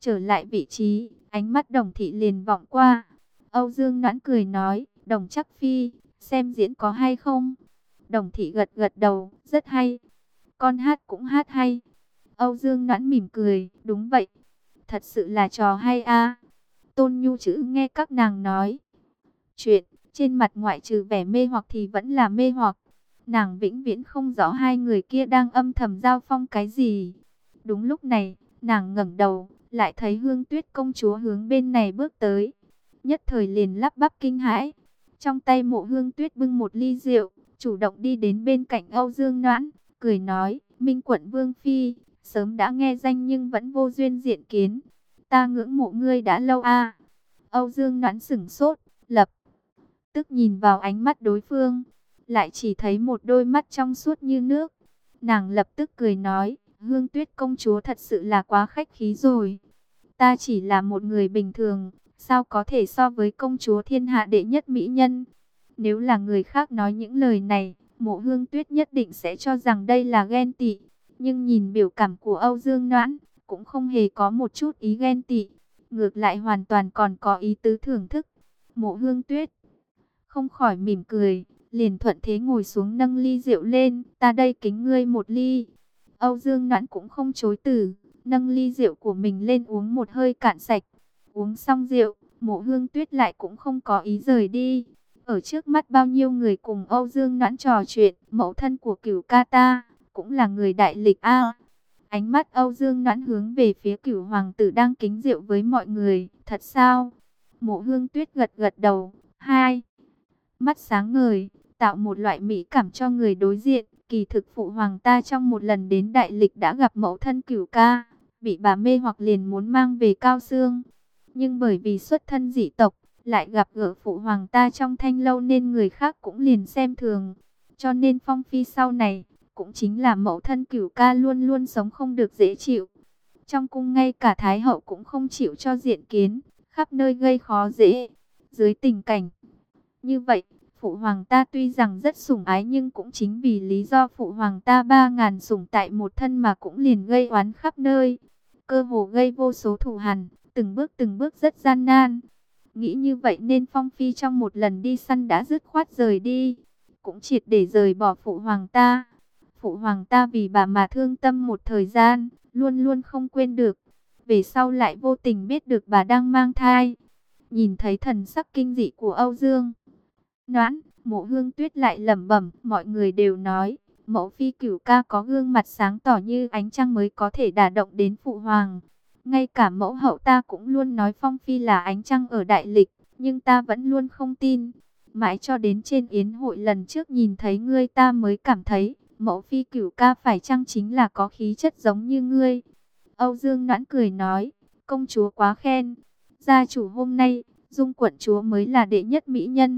Trở lại vị trí, ánh mắt Đồng Thị liền vọng qua. Âu Dương Noãn cười nói, Đồng Chắc Phi, xem diễn có hay không? Đồng Thị gật gật đầu, rất hay. Con hát cũng hát hay. Âu Dương Noãn mỉm cười, đúng vậy. Thật sự là trò hay a. Tôn Nhu chữ nghe các nàng nói chuyện, trên mặt ngoại trừ vẻ mê hoặc thì vẫn là mê hoặc. Nàng vĩnh viễn không rõ hai người kia đang âm thầm giao phong cái gì. Đúng lúc này, nàng ngẩng đầu, lại thấy Hương Tuyết công chúa hướng bên này bước tới. Nhất thời liền lắp bắp kinh hãi. Trong tay Mộ Hương Tuyết bưng một ly rượu, chủ động đi đến bên cạnh Âu Dương Noãn, cười nói, Minh Quận Vương Phi, sớm đã nghe danh nhưng vẫn vô duyên diện kiến. Ta ngưỡng mộ ngươi đã lâu a. Âu Dương Noãn sửng sốt, lập tức nhìn vào ánh mắt đối phương, lại chỉ thấy một đôi mắt trong suốt như nước. Nàng lập tức cười nói, Hương Tuyết công chúa thật sự là quá khách khí rồi. Ta chỉ là một người bình thường, sao có thể so với công chúa thiên hạ đệ nhất mỹ nhân. Nếu là người khác nói những lời này, Mộ Hương Tuyết nhất định sẽ cho rằng đây là ghen tị. Nhưng nhìn biểu cảm của Âu Dương Noãn, cũng không hề có một chút ý ghen tị. Ngược lại hoàn toàn còn có ý tứ thưởng thức. Mộ Hương Tuyết không khỏi mỉm cười, liền thuận thế ngồi xuống nâng ly rượu lên, ta đây kính ngươi một ly. Âu Dương Noãn cũng không chối từ, nâng ly rượu của mình lên uống một hơi cạn sạch. Uống xong rượu, Mộ Hương Tuyết lại cũng không có ý rời đi. Ở trước mắt bao nhiêu người cùng Âu Dương Noãn trò chuyện, mẫu thân của Cửu ca ta, cũng là người đại lịch a. Ánh mắt Âu Dương Noãn hướng về phía Cửu hoàng tử đang kính rượu với mọi người, thật sao? Mộ Hương Tuyết gật gật đầu, hai mắt sáng ngời, tạo một loại mỹ cảm cho người đối diện. Kỳ thực phụ hoàng ta trong một lần đến đại lịch đã gặp mẫu thân Cửu ca, bị bà mê hoặc liền muốn mang về Cao Xương. Nhưng bởi vì xuất thân dị tộc, lại gặp gỡ phụ hoàng ta trong thanh lâu nên người khác cũng liền xem thường. Cho nên phong phi sau này, cũng chính là mẫu thân Cửu ca luôn luôn sống không được dễ chịu. Trong cung ngay cả Thái hậu cũng không chịu cho diện kiến, khắp nơi gây khó dễ. Dưới tình cảnh như vậy, phụ hoàng ta tuy rằng rất sủng ái nhưng cũng chính vì lý do phụ hoàng ta ba ngàn sủng tại một thân mà cũng liền gây oán khắp nơi. Cơ hồ gây vô số thù hằn, từng bước từng bước rất gian nan. Nghĩ như vậy nên Phong Phi trong một lần đi săn đã dứt khoát rời đi, cũng triệt để rời bỏ phụ hoàng ta. Phụ hoàng ta vì bà mà thương tâm một thời gian, luôn luôn không quên được. Về sau lại vô tình biết được bà đang mang thai. Nhìn thấy thần sắc kinh dị của Âu Dương Noãn, Mộ Hương Tuyết lại lẩm bẩm, mọi người đều nói, mẫu phi Cửu ca có gương mặt sáng tỏ như ánh trăng mới có thể đả động đến phụ hoàng. Ngay cả mẫu hậu ta cũng luôn nói Phong phi là ánh trăng ở đại lịch, nhưng ta vẫn luôn không tin. Mãi cho đến trên yến hội lần trước nhìn thấy ngươi ta mới cảm thấy, mẫu phi Cửu ca phải chăng chính là có khí chất giống như ngươi. Âu Dương Noãn cười nói, công chúa quá khen. Gia chủ hôm nay, Dung quận chúa mới là đệ nhất mỹ nhân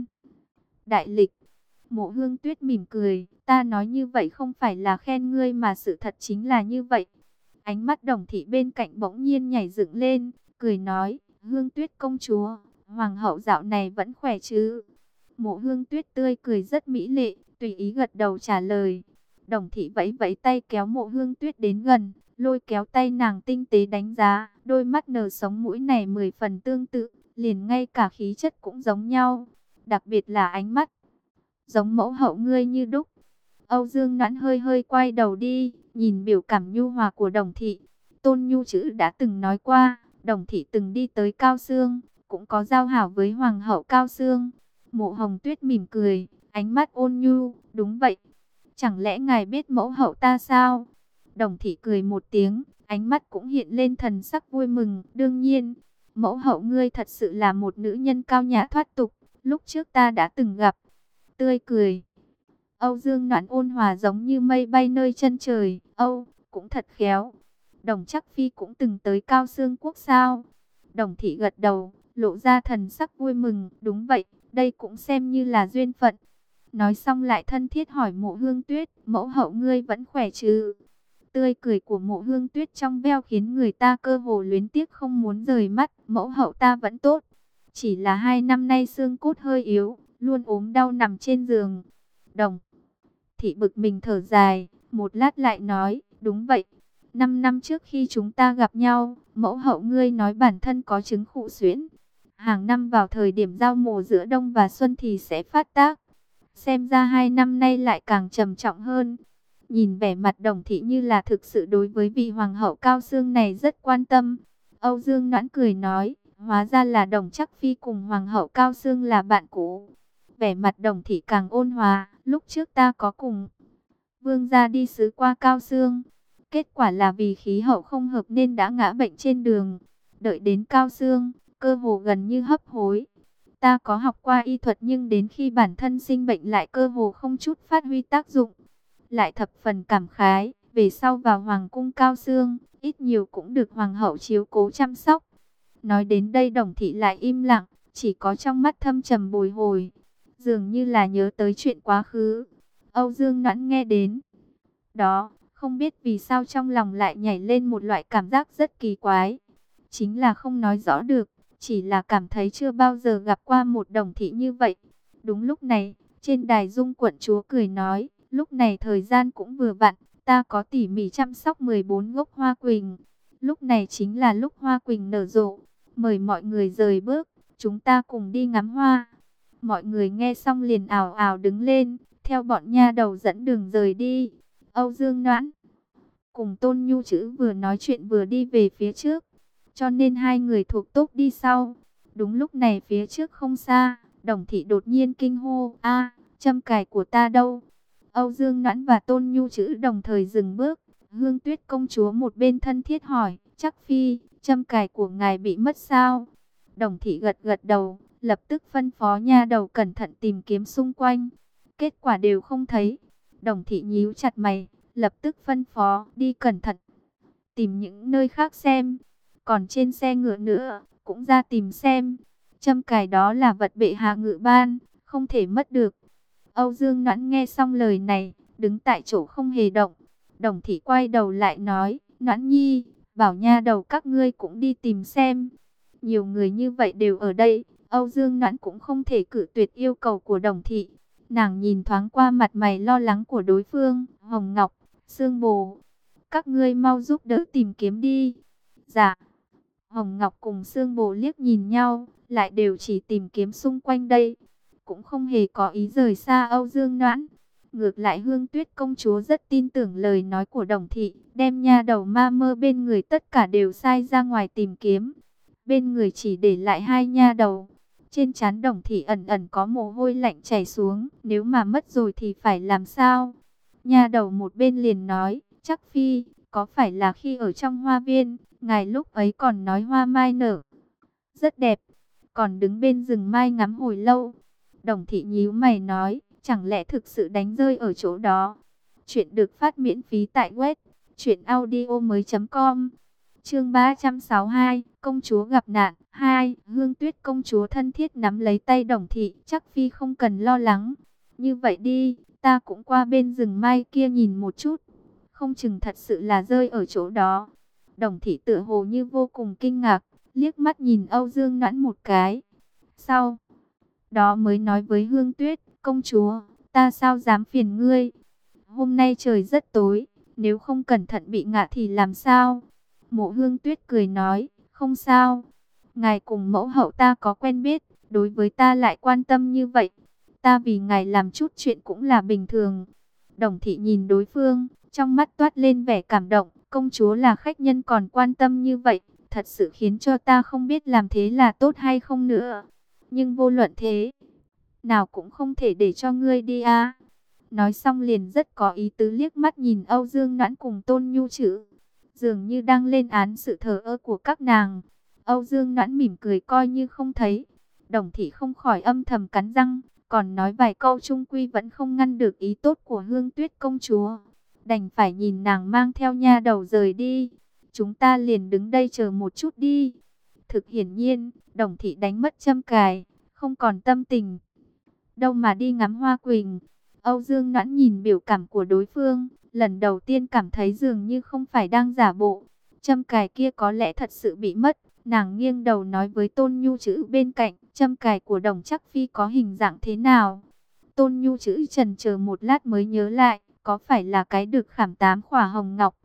đại lịch. Mộ Hương Tuyết mỉm cười, ta nói như vậy không phải là khen ngươi mà sự thật chính là như vậy. Ánh mắt Đồng Thị bên cạnh bỗng nhiên nhảy dựng lên, cười nói, Hương Tuyết công chúa, hoàng hậu dạo này vẫn khỏe chứ? Mộ Hương Tuyết tươi cười rất mỹ lệ, tùy ý gật đầu trả lời. Đồng Thị vẫy vẫy tay kéo Mộ Hương Tuyết đến gần, lôi kéo tay nàng tinh tế đánh giá, đôi mắt nở sống mũi này mười phần tương tự, liền ngay cả khí chất cũng giống nhau. Đặc biệt là ánh mắt, giống mẫu hậu ngươi như đúc. Âu Dương Noãn hơi hơi quay đầu đi, nhìn biểu cảm nhu hòa của Đồng Thị. Tôn Nhu chữ đã từng nói qua, Đồng Thị từng đi tới Cao Xương, cũng có giao hảo với Hoàng hậu Cao Xương. Mộ Hồng Tuyết mỉm cười, ánh mắt ôn nhu, đúng vậy. Chẳng lẽ ngài biết mẫu hậu ta sao? Đồng Thị cười một tiếng, ánh mắt cũng hiện lên thần sắc vui mừng. Đương nhiên, mẫu hậu ngươi thật sự là một nữ nhân cao nhã thoát tục, lúc trước ta đã từng gặp. Tươi cười Âu Dương Noãn ôn hòa giống như mây bay nơi chân trời. Âu, cũng thật khéo. Đồng Chắc Phi cũng từng tới Cao Xương quốc sao? Đồng Thị gật đầu, lộ ra thần sắc vui mừng. Đúng vậy, đây cũng xem như là duyên phận. Nói xong lại thân thiết hỏi Mộ Hương Tuyết, mẫu hậu ngươi vẫn khỏe chứ? Tươi cười của Mộ Hương Tuyết trong veo khiến người ta cơ hồ luyến tiếc không muốn rời mắt. Mẫu hậu ta vẫn tốt, chỉ là hai năm nay xương cốt hơi yếu, luôn ốm đau nằm trên giường. Đồng Thị bực mình thở dài, một lát lại nói, đúng vậy, Năm năm trước khi chúng ta gặp nhau, mẫu hậu ngươi nói bản thân có chứng khụ xuyễn. Hàng năm vào thời điểm giao mùa giữa đông và xuân thì sẽ phát tác. Xem ra hai năm nay lại càng trầm trọng hơn. Nhìn vẻ mặt Đồng Thị như là thực sự đối với vị hoàng hậu cao xương này rất quan tâm. Âu Dương Noãn cười nói, hóa ra là Đồng Chắc Phi cùng hoàng hậu cao xương là bạn cũ. Vẻ mặt Đồng Thị càng ôn hòa, lúc trước ta có cùng vương gia đi sứ qua cao xương. Kết quả là vì khí hậu không hợp nên đã ngã bệnh trên đường. Đợi đến cao xương, cơ hồ gần như hấp hối. Ta có học qua y thuật nhưng đến khi bản thân sinh bệnh lại cơ hồ không chút phát huy tác dụng. Lại thập phần cảm khái, về sau vào hoàng cung cao xương, ít nhiều cũng được hoàng hậu chiếu cố chăm sóc. Nói đến đây Đồng Thị lại im lặng, chỉ có trong mắt thâm trầm bồi hồi, dường như là nhớ tới chuyện quá khứ. Âu Dương Noãn nghe đến đó, không biết vì sao trong lòng lại nhảy lên một loại cảm giác rất kỳ quái. Chính là không nói rõ được, chỉ là cảm thấy chưa bao giờ gặp qua một Đồng Thị như vậy. Đúng lúc này, trên đài Dung quận chúa cười nói, lúc này thời gian cũng vừa vặn, ta có tỉ mỉ chăm sóc mười bốn gốc hoa quỳnh. Lúc này chính là lúc hoa quỳnh nở rộ, mời mọi người rời bước, chúng ta cùng đi ngắm hoa. Mọi người nghe xong liền ào ào đứng lên, theo bọn nha đầu dẫn đường rời đi. Âu Dương Noãn cùng Tôn Nhu Chữ vừa nói chuyện vừa đi về phía trước, cho nên hai người thuộc tốc đi sau. Đúng lúc này phía trước không xa, Đồng Thị đột nhiên kinh hô, a, châm cài của ta đâu? Âu Dương Noãn và Tôn Nhu Chữ đồng thời dừng bước. Hương Tuyết công chúa một bên thân thiết hỏi, Chắc Phi, châm cài của ngài bị mất sao? Đồng Thị gật gật đầu, lập tức phân phó nha đầu cẩn thận tìm kiếm xung quanh. Kết quả đều không thấy. Đồng Thị nhíu chặt mày, lập tức phân phó, đi cẩn thận, tìm những nơi khác xem. Còn trên xe ngựa nữa, cũng ra tìm xem. Châm cài đó là vật bệ hạ ngự ban, không thể mất được. Âu Dương Noãn nghe xong lời này, đứng tại chỗ không hề động. Đồng Thị quay đầu lại nói, Noãn nhi, bảo nha đầu các ngươi cũng đi tìm xem. Nhiều người như vậy đều ở đây, Âu Dương Noãn cũng không thể cự tuyệt yêu cầu của Đồng Thị. Nàng nhìn thoáng qua mặt mày lo lắng của đối phương, Hồng Ngọc, Sương Bồ, các ngươi mau giúp đỡ tìm kiếm đi. Dạ. Hồng Ngọc cùng Sương Bồ liếc nhìn nhau, lại đều chỉ tìm kiếm xung quanh đây, cũng không hề có ý rời xa Âu Dương Noãn. Ngược lại Hương Tuyết công chúa rất tin tưởng lời nói của Đồng Thị, đem nha đầu ma mơ bên người tất cả đều sai ra ngoài tìm kiếm. Bên người chỉ để lại hai nha đầu. Trên trán Đồng Thị ẩn ẩn có mồ hôi lạnh chảy xuống, nếu mà mất rồi thì phải làm sao? Nha đầu một bên liền nói, Chắc Phi, có phải là khi ở trong hoa viên, ngài lúc ấy còn nói hoa mai nở rất đẹp, còn đứng bên rừng mai ngắm hồi lâu. Đồng Thị nhíu mày nói, chẳng lẽ thực sự đánh rơi ở chỗ đó? Chuyện được phát miễn phí tại web truyện audio mới chấm com. Chương ba trăm sáu mươi hai, công chúa gặp nạn. Hai, Hương Tuyết công chúa thân thiết nắm lấy tay Đồng Thị, Chắc Phi không cần lo lắng. Như vậy đi, ta cũng qua bên rừng mai kia nhìn một chút, không chừng thật sự là rơi ở chỗ đó. Đồng Thị tựa hồ như vô cùng kinh ngạc, liếc mắt nhìn Âu Dương Noãn một cái. Sau đó mới nói với Hương Tuyết, công chúa, ta sao dám phiền ngươi? Hôm nay trời rất tối, nếu không cẩn thận bị ngã thì làm sao? Mộ Hương Tuyết cười nói, không sao. Ngài cùng mẫu hậu ta có quen biết, đối với ta lại quan tâm như vậy, ta vì ngài làm chút chuyện cũng là bình thường. Đồng Thị nhìn đối phương, trong mắt toát lên vẻ cảm động, công chúa là khách nhân còn quan tâm như vậy, thật sự khiến cho ta không biết làm thế là tốt hay không nữa. Nhưng vô luận thế nào cũng không thể để cho ngươi đi à. Nói xong liền rất có ý tứ liếc mắt nhìn Âu Dương Noãn cùng Tôn Nhu Chữ, dường như đang lên án sự thờ ơ của các nàng. Âu Dương Noãn mỉm cười coi như không thấy. Đồng Thị không khỏi âm thầm cắn răng, còn nói vài câu chung quy vẫn không ngăn được ý tốt của Hương Tuyết công chúa. Đành phải nhìn nàng mang theo nha đầu rời đi. Chúng ta liền đứng đây chờ một chút đi. Thực hiển nhiên, Đồng Thị đánh mất châm cài, không còn tâm tình đâu mà đi ngắm hoa quỳnh. Âu Dương Noãn nhìn biểu cảm của đối phương, lần đầu tiên cảm thấy dường như không phải đang giả bộ. Châm cài kia có lẽ thật sự bị mất. Nàng nghiêng đầu nói với Tôn Nhu Chữ bên cạnh, châm cài của Đồng Chắc Phi có hình dạng thế nào? Tôn Nhu Chữ chần chờ một lát mới nhớ lại, có phải là cái được khảm tám khỏa hồng ngọc?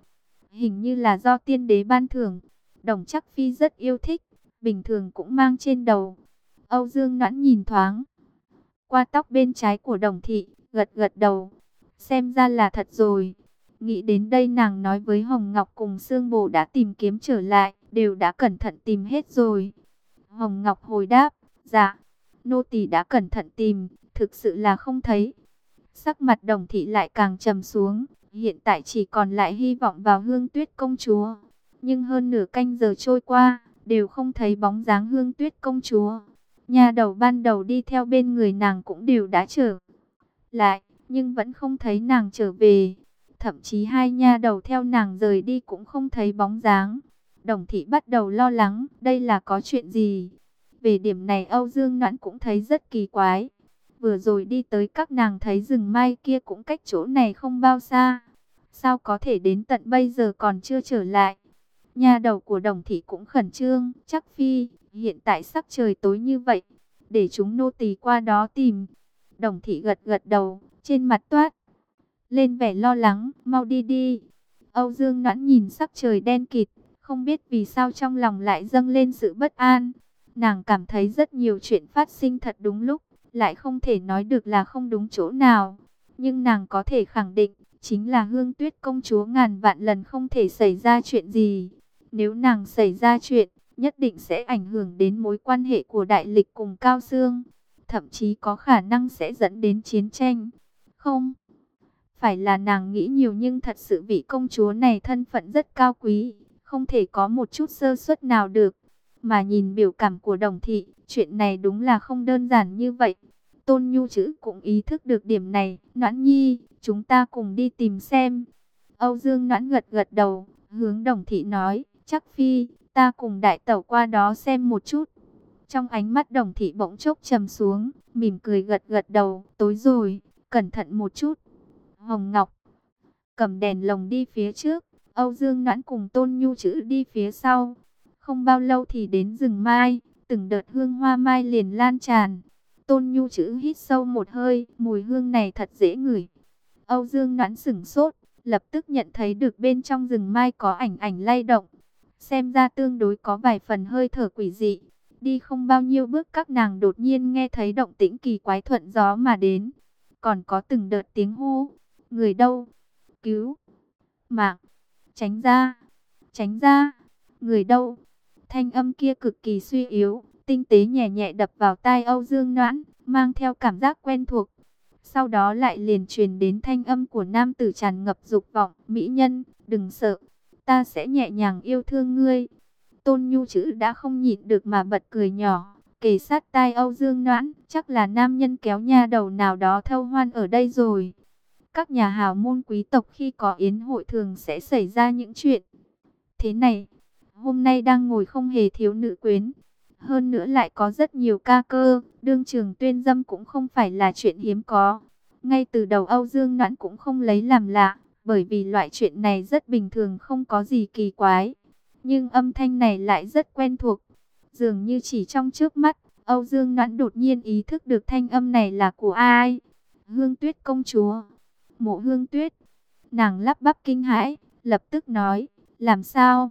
hình như là do tiên đế ban thưởng. Đồng Chắc Phi rất yêu thích, bình thường cũng mang trên đầu. Âu Dương Noãn nhìn thoáng qua tóc bên trái của Đồng Thị, gật gật đầu. Xem ra là thật rồi. Nghĩ đến đây nàng nói với Hồng Ngọc cùng Sương Bồ đã tìm kiếm trở lại, đều đã cẩn thận tìm hết rồi. Hồng Ngọc hồi đáp, dạ, nô tỳ đã cẩn thận tìm, thực sự là không thấy. Sắc mặt Đồng Thị lại càng trầm xuống, hiện tại chỉ còn lại hy vọng vào Hương Tuyết công chúa. Nhưng hơn nửa canh giờ trôi qua, đều không thấy bóng dáng Hương Tuyết công chúa. Nhà đầu ban đầu đi theo bên người nàng cũng đều đã trở lại, nhưng vẫn không thấy nàng trở về. Thậm chí hai nha đầu theo nàng rời đi cũng không thấy bóng dáng. Đồng Thị bắt đầu lo lắng, đây là có chuyện gì? Về điểm này Âu Dương Noãn cũng thấy rất kỳ quái. Vừa rồi đi tới các nàng thấy rừng mai kia cũng cách chỗ này không bao xa. Sao có thể đến tận bây giờ còn chưa trở lại? Nha đầu của Đồng Thị cũng khẩn trương, Chắc Phi, hiện tại sắc trời tối như vậy, để chúng nô tỳ qua đó tìm. Đồng Thị gật gật đầu, trên mặt toát lên vẻ lo lắng, mau đi đi. Âu Dương Noãn nhìn sắc trời đen kịt, không biết vì sao trong lòng lại dâng lên sự bất an. Nàng cảm thấy rất nhiều chuyện phát sinh thật đúng lúc, lại không thể nói được là không đúng chỗ nào. Nhưng nàng có thể khẳng định, chính là Hương Tuyết công chúa ngàn vạn lần không thể xảy ra chuyện gì. Nếu nàng xảy ra chuyện, nhất định sẽ ảnh hưởng đến mối quan hệ của Đại Lịch cùng Cao Xương. Thậm chí có khả năng sẽ dẫn đến chiến tranh. Không phải là nàng nghĩ nhiều, nhưng thật sự vị công chúa này thân phận rất cao quý, không thể có một chút sơ suất nào được. Mà nhìn biểu cảm của Đồng Thị, chuyện này đúng là không đơn giản như vậy. Tôn Nhu Chữ cũng ý thức được điểm này. Noãn nhi, chúng ta cùng đi tìm xem. Âu Dương Noãn gật gật đầu, hướng Đồng Thị nói, Chắc Phi, ta cùng đại tẩu qua đó xem một chút. Trong ánh mắt Đồng Thị bỗng chốc trầm xuống, mỉm cười gật gật đầu, tối rồi, cẩn thận một chút. Hồng Ngọc cầm đèn lồng đi phía trước, Âu Dương Noãn cùng Tôn Nhu Chữ đi phía sau. Không bao lâu thì đến rừng mai, từng đợt hương hoa mai liền lan tràn. Tôn Nhu Chữ hít sâu một hơi, mùi hương này thật dễ ngửi. Âu Dương Noãn sửng sốt, lập tức nhận thấy được bên trong rừng mai có ảnh ảnh lay động. Xem ra tương đối có vài phần hơi thở quỷ dị. Đi không bao nhiêu bước các nàng đột nhiên nghe thấy động tĩnh kỳ quái thuận gió mà đến. Còn có từng đợt tiếng hô, người đâu? Cứu mạng, tránh ra, tránh ra, người đâu? Thanh âm kia cực kỳ suy yếu, tinh tế nhẹ nhẹ đập vào tai Âu Dương Noãn, mang theo cảm giác quen thuộc. Sau đó lại liền truyền đến thanh âm của nam tử tràn ngập dục vọng, mỹ nhân, đừng sợ, ta sẽ nhẹ nhàng yêu thương ngươi. Tôn Nhu Chữ đã không nhịn được mà bật cười nhỏ, kề sát tai Âu Dương Noãn, chắc là nam nhân kéo nha đầu nào đó thâu hoan ở đây rồi. Các nhà hào môn quý tộc khi có yến hội thường sẽ xảy ra những chuyện thế này. Hôm nay đang ngồi không hề thiếu nữ quyến, hơn nữa lại có rất nhiều ca cơ, đương trường tuyên dâm cũng không phải là chuyện hiếm có. Ngay từ đầu Âu Dương Noãn cũng không lấy làm lạ, bởi vì loại chuyện này rất bình thường, không có gì kỳ quái. Nhưng âm thanh này lại rất quen thuộc, dường như chỉ trong trước mắt, Âu Dương Noãn đột nhiên ý thức được thanh âm này là của ai. Hương Tuyết công chúa. Mộ Hương Tuyết. Nàng lắp bắp kinh hãi, lập tức nói, làm sao?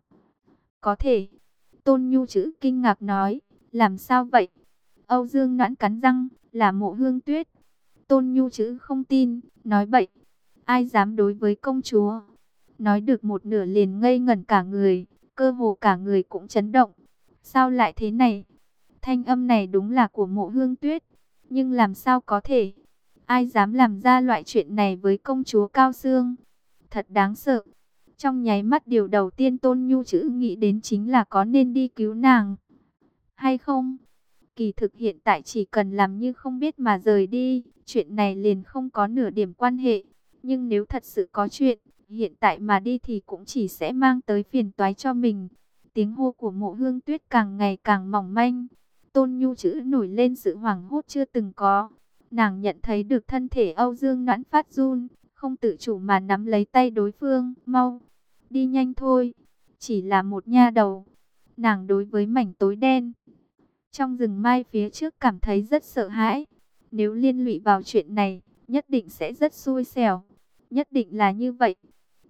Có thể. Tôn Nhu Chữ kinh ngạc nói, làm sao vậy? Âu Dương Noãn cắn răng, là Mộ Hương Tuyết. Tôn Nhu Chữ không tin, nói bậy. Ai dám đối với công chúa? Nói được một nửa liền ngây ngẩn cả người, cơ hồ cả người cũng chấn động. Sao lại thế này? Thanh âm này đúng là của Mộ Hương Tuyết, nhưng làm sao có thể? Ai dám làm ra loại chuyện này với công chúa Cao Xương? Thật đáng sợ. Trong nháy mắt điều đầu tiên Tôn Nhu Chữ nghĩ đến chính là có nên đi cứu nàng hay không. Kỳ thực hiện tại chỉ cần làm như không biết mà rời đi, chuyện này liền không có nửa điểm quan hệ. Nhưng nếu thật sự có chuyện, hiện tại mà đi thì cũng chỉ sẽ mang tới phiền toái cho mình. Tiếng hô của Mộ Hương Tuyết càng ngày càng mỏng manh. Tôn Nhu Chữ nổi lên sự hoảng hốt chưa từng có. Nàng nhận thấy được thân thể Âu Dương Noãn phát run, không tự chủ mà nắm lấy tay đối phương, mau, đi nhanh thôi, chỉ là một nha đầu. Nàng đối với mảnh tối đen trong rừng mai phía trước cảm thấy rất sợ hãi. Nếu liên lụy vào chuyện này, nhất định sẽ rất xui xẻo, nhất định là như vậy.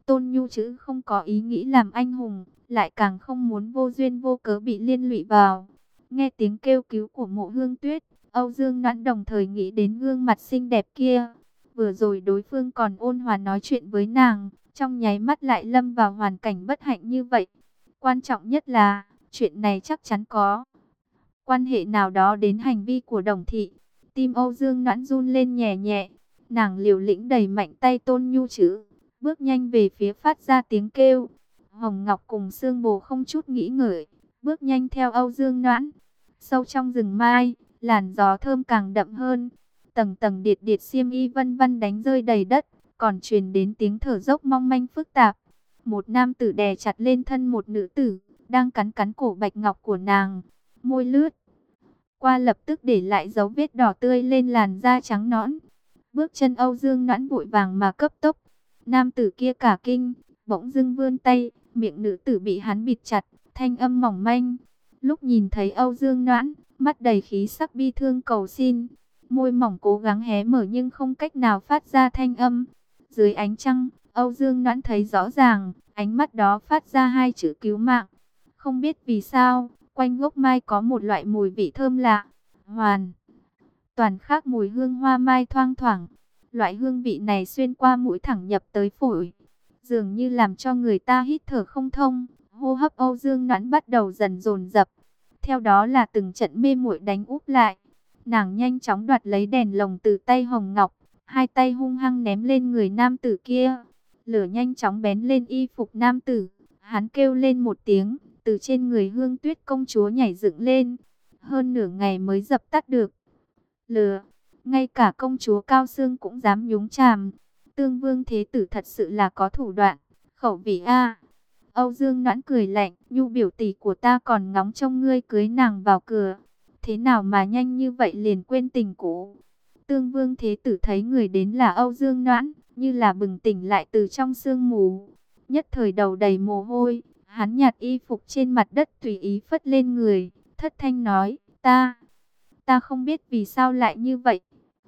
Tôn Nhu chứ không có ý nghĩ làm anh hùng, lại càng không muốn vô duyên vô cớ bị liên lụy vào. Nghe tiếng kêu cứu của Mộ Hương Tuyết, Âu Dương Noãn đồng thời nghĩ đến gương mặt xinh đẹp kia. Vừa rồi đối phương còn ôn hòa nói chuyện với nàng, trong nháy mắt lại lâm vào hoàn cảnh bất hạnh như vậy. Quan trọng nhất là, chuyện này chắc chắn có quan hệ nào đó đến hành vi của Đồng Thị. Tim Âu Dương Noãn run lên nhẹ nhẹ, nàng liều lĩnh đẩy mạnh tay Tôn Nhu Trữ, bước nhanh về phía phát ra tiếng kêu. Hồng Ngọc cùng Sương Bồ không chút nghĩ ngợi, bước nhanh theo Âu Dương Noãn. Sâu trong rừng mai, làn gió thơm càng đậm hơn. Tầng tầng điệt điệt xiêm y vân vân đánh rơi đầy đất, còn truyền đến tiếng thở dốc mong manh phức tạp. Một nam tử đè chặt lên thân một nữ tử, đang cắn cắn cổ bạch ngọc của nàng. Môi lướt qua lập tức để lại dấu vết đỏ tươi lên làn da trắng nõn. Bước chân Âu Dương Noãn vội vàng mà cấp tốc. Nam tử kia cả kinh, bỗng dưng vươn tay, miệng nữ tử bị hắn bịt chặt, thanh âm mỏng manh. Lúc nhìn thấy Âu Dương Noãn, mắt đầy khí sắc bi thương cầu xin, môi mỏng cố gắng hé mở nhưng không cách nào phát ra thanh âm. Dưới ánh trăng, Âu Dương Noãn thấy rõ ràng, ánh mắt đó phát ra hai chữ cứu mạng. Không biết vì sao, quanh gốc mai có một loại mùi vị thơm lạ, hoàn toàn khác mùi hương hoa mai thoang thoảng. Loại hương vị này xuyên qua mũi thẳng nhập tới phổi, dường như làm cho người ta hít thở không thông. Hô hấp Âu Dương Noãn bắt đầu dần dồn dập, theo đó là từng trận mê muội đánh úp lại. Nàng nhanh chóng đoạt lấy đèn lồng từ tay Hồng Ngọc, hai tay hung hăng ném lên người nam tử kia. Lửa nhanh chóng bén lên y phục nam tử, hắn kêu lên một tiếng, từ trên người Hương Tuyết công chúa nhảy dựng lên. Hơn nửa ngày mới dập tắt được lửa, ngay cả công chúa Cao Xương cũng dám nhúng chàm. Tương Vương thế tử thật sự là có thủ đoạn, khẩu vị a. Âu Dương Noãn cười lạnh, Nhu biểu tỷ của ta còn ngóng trông ngươi cưới nàng vào cửa, thế nào mà nhanh như vậy liền quên tình cũ. Tương Vương thế tử thấy người đến là Âu Dương Noãn, như là bừng tỉnh lại từ trong sương mù, nhất thời đầu đầy mồ hôi. Hắn nhặt y phục trên mặt đất tùy ý phất lên người, thất thanh nói, ta, ta không biết vì sao lại như vậy.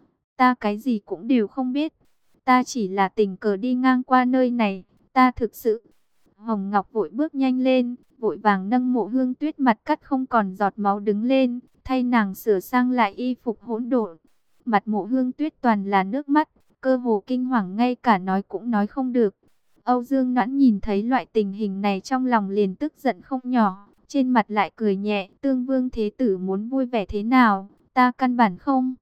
Ta cái gì cũng đều không biết, ta chỉ là tình cờ đi ngang qua nơi này, ta thực sự. Hồng Ngọc vội bước nhanh lên, vội vàng nâng Mộ Hương Tuyết mặt cắt không còn giọt máu đứng lên, thay nàng sửa sang lại y phục hỗn độn. Mặt Mộ Hương Tuyết toàn là nước mắt, cơ hồ kinh hoàng ngay cả nói cũng nói không được. Âu Dương Noãn nhìn thấy loại tình hình này trong lòng liền tức giận không nhỏ, trên mặt lại cười nhẹ. Tương Vương thế tử muốn vui vẻ thế nào, ta căn bản không